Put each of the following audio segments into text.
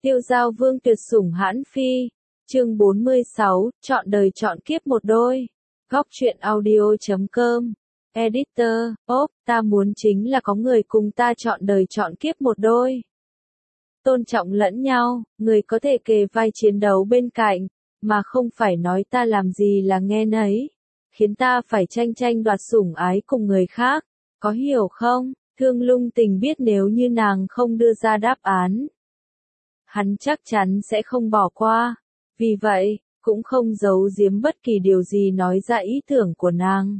Tiêu Giao Vương tuyệt sủng hãn phi. Chương 46, chọn đời chọn kiếp một đôi. Góc truyện audio.com. Editor, ta muốn chính là có người cùng ta chọn đời chọn kiếp một đôi. Tôn trọng lẫn nhau, người có thể kề vai chiến đấu bên cạnh, mà không phải nói ta làm gì là nghe nấy, khiến ta phải tranh tranh đoạt sủng ái cùng người khác, có hiểu không? Thương Lung Tình biết nếu như nàng không đưa ra đáp án, hắn chắc chắn sẽ không bỏ qua, vì vậy, cũng không giấu giếm bất kỳ điều gì nói ra ý tưởng của nàng.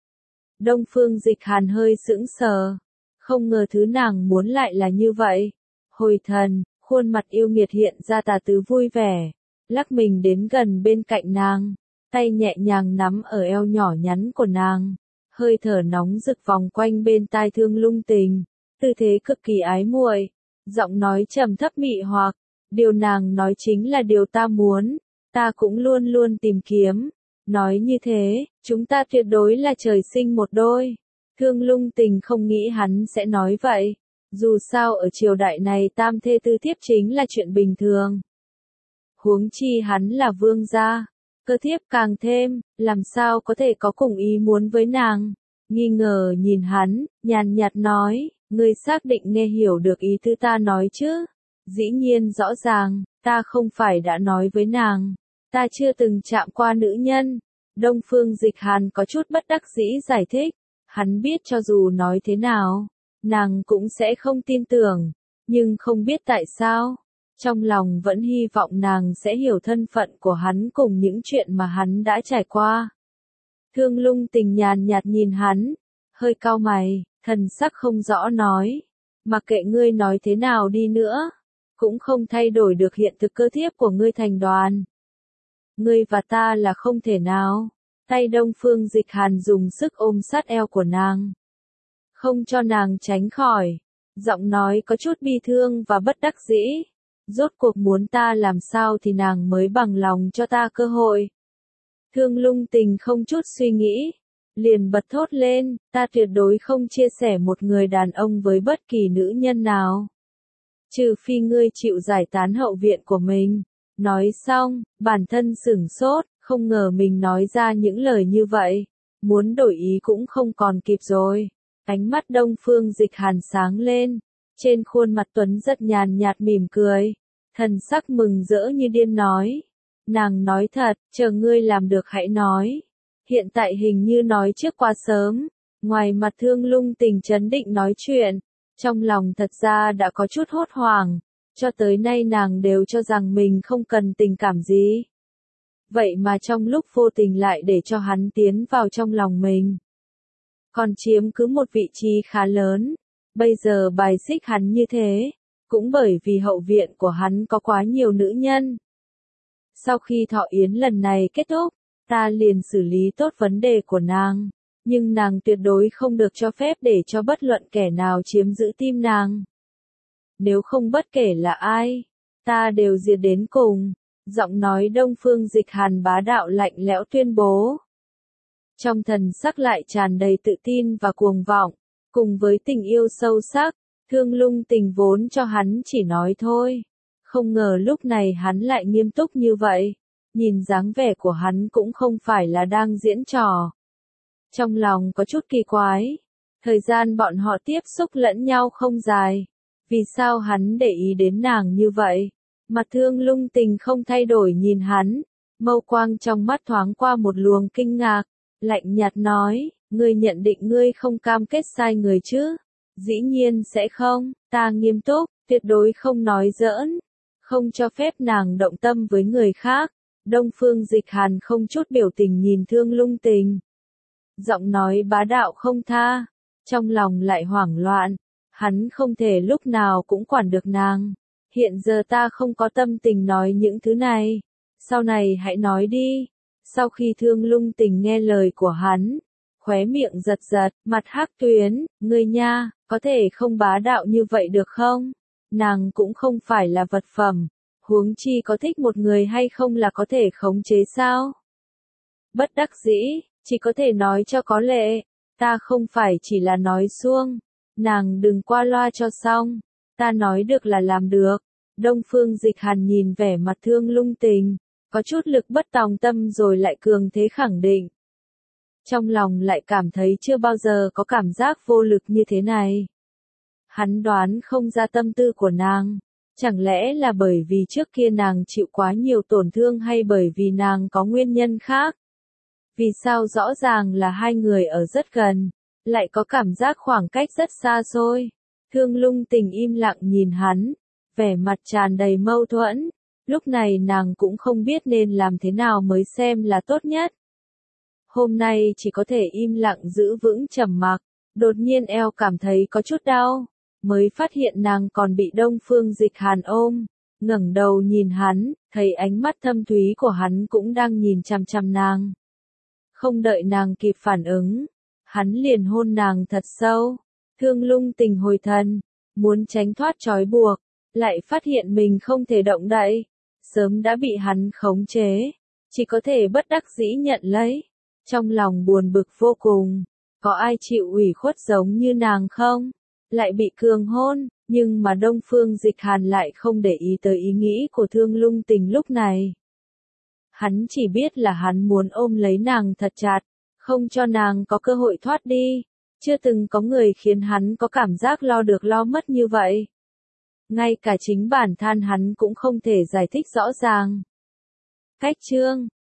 Đông Phương Dịch Hàn hơi sững sờ, không ngờ thứ nàng muốn lại là như vậy. Hồi thần, khuôn mặt yêu nghiệt hiện ra tà tứ vui vẻ, lắc mình đến gần bên cạnh nàng, tay nhẹ nhàng nắm ở eo nhỏ nhắn của nàng, hơi thở nóng rực vòng quanh bên tai Thương Lung Tình, tư thế cực kỳ ái muội, giọng nói trầm thấp mị hoặc, điều nàng nói chính là điều ta muốn, ta cũng luôn luôn tìm kiếm. Nói như thế, chúng ta tuyệt đối là trời sinh một đôi. Thương Lung Tình không nghĩ hắn sẽ nói vậy. Dù sao ở triều đại này tam thê tư thiếp chính là chuyện bình thường. Huống chi hắn là vương gia, cơ thiếp càng thêm, làm sao có thể có cùng ý muốn với nàng. Nghi ngờ nhìn hắn, nhàn nhạt nói, ngươi xác định nghe hiểu được ý tứ ta nói chứ? Dĩ nhiên rõ ràng, ta không phải đã nói với nàng. Ta chưa từng chạm qua nữ nhân. Đông Phương Dịch Hàn có chút bất đắc dĩ giải thích. Hắn biết cho dù nói thế nào, nàng cũng sẽ không tin tưởng. Nhưng không biết tại sao. Trong lòng vẫn hy vọng nàng sẽ hiểu thân phận của hắn cùng những chuyện mà hắn đã trải qua. Thương Lung Tình nhàn nhạt nhìn hắn, hơi cau mày, thần sắc không rõ nói. Mặc kệ ngươi nói thế nào đi nữa, cũng không thay đổi được hiện thực cơ thiếp của ngươi thành đoàn. Ngươi và ta là không thể nào. Tay Đông Phương Dịch Hàn dùng sức ôm sát eo của nàng, không cho nàng tránh khỏi. Giọng nói có chút bi thương và bất đắc dĩ. Rốt cuộc muốn ta làm sao thì nàng mới bằng lòng cho ta cơ hội. Thương Lung Tình không chút suy nghĩ, liền bật thốt lên, ta tuyệt đối không chia sẻ một người đàn ông với bất kỳ nữ nhân nào. Trừ phi ngươi chịu giải tán hậu viện của mình. Nói xong, bản thân sửng sốt, không ngờ mình nói ra những lời như vậy. Muốn đổi ý cũng không còn kịp rồi. Ánh mắt Đông Phương Dịch Hàn sáng lên. Trên khuôn mặt Tuấn rất nhàn nhạt mỉm cười. Thần sắc mừng rỡ như điên nói. Nàng nói thật, chờ ngươi làm được hãy nói. Hiện tại hình như nói trước quá sớm. Ngoài mặt Thương Lung Tình trấn định nói chuyện. Trong lòng thật ra đã có chút hốt hoảng. Cho tới nay nàng đều cho rằng mình không cần tình cảm gì. Vậy mà trong lúc vô tình lại để cho hắn tiến vào trong lòng mình. Còn chiếm cứ một vị trí khá lớn. Bây giờ bài xích hắn như thế. Cũng bởi vì hậu viện của hắn có quá nhiều nữ nhân. Sau khi thọ yến lần này kết thúc, ta liền xử lý tốt vấn đề của nàng. Nhưng nàng tuyệt đối không được cho phép để cho bất luận kẻ nào chiếm giữ tim nàng. Nếu không bất kể là ai, ta đều diệt đến cùng. Giọng nói Đông Phương Dịch Hàn bá đạo lạnh lẽo tuyên bố. Trong thần sắc lại tràn đầy tự tin và cuồng vọng, cùng với tình yêu sâu sắc, Thương Lung Tình vốn cho hắn chỉ nói thôi. Không ngờ lúc này hắn lại nghiêm túc như vậy, nhìn dáng vẻ của hắn cũng không phải là đang diễn trò. Trong lòng có chút kỳ quái, thời gian bọn họ tiếp xúc lẫn nhau không dài. Vì sao hắn để ý đến nàng như vậy? Mặt Thương Lung Tình không thay đổi nhìn hắn, mâu quang trong mắt thoáng qua một luồng kinh ngạc, lạnh nhạt nói, ngươi nhận định ngươi không cam kết sai người chứ? Dĩ nhiên sẽ không, ta nghiêm túc, tuyệt đối không nói giỡn, không cho phép nàng động tâm với người khác. Đông Phương Dịch Hàn không chút biểu tình nhìn Thương Lung Tình. Giọng nói bá đạo không tha, trong lòng lại hoảng loạn. Hắn không thể lúc nào cũng quản được nàng. Hiện giờ ta không có tâm tình nói những thứ này. Sau này hãy nói đi. Sau khi Thương Lung Tình nghe lời của hắn, khóe miệng giật giật, mặt hắc tuyến, ngươi nha, có thể không bá đạo như vậy được không? Nàng cũng không phải là vật phẩm. Huống chi có thích một người hay không là có thể khống chế sao? Bất đắc dĩ, chỉ có thể nói cho có lệ. Ta không phải chỉ là nói suông. Nàng đừng qua loa cho xong, ta nói được là làm được. Đông Phương Dịch Hàn nhìn vẻ mặt Thương Lung Tình, có chút lực bất tòng tâm rồi lại cường thế khẳng định. Trong lòng lại cảm thấy chưa bao giờ có cảm giác vô lực như thế này. Hắn đoán không ra tâm tư của nàng. Chẳng lẽ là bởi vì trước kia nàng chịu quá nhiều tổn thương hay bởi vì nàng có nguyên nhân khác? Vì sao rõ ràng là hai người ở rất gần, lại có cảm giác khoảng cách rất xa xôi? Thương Lung Tình im lặng nhìn hắn, vẻ mặt tràn đầy mâu thuẫn. Lúc này nàng cũng không biết nên làm thế nào mới xem là tốt nhất. Hôm nay chỉ có thể im lặng giữ vững trầm mặc, đột nhiên eo cảm thấy có chút đau, mới phát hiện nàng còn bị Đông Phương Dịch Hàn ôm, ngẩng đầu nhìn hắn, thấy ánh mắt thâm thúy của hắn cũng đang nhìn chằm chằm nàng. Không đợi nàng kịp phản ứng, hắn liền hôn nàng thật sâu. Thương Lung Tình hồi thần, muốn tránh thoát trói buộc, lại phát hiện mình không thể động đậy, sớm đã bị hắn khống chế, chỉ có thể bất đắc dĩ nhận lấy. Trong lòng buồn bực vô cùng, có ai chịu ủy khuất giống như nàng không? Lại bị cường hôn, nhưng mà Đông Phương Dịch Hàn lại không để ý tới ý nghĩ của Thương Lung Tình lúc này. Hắn chỉ biết là hắn muốn ôm lấy nàng thật chặt, không cho nàng có cơ hội thoát đi. Chưa từng có người khiến hắn có cảm giác lo được lo mất như vậy. Ngay cả chính bản thân hắn cũng không thể giải thích rõ ràng. Cách chương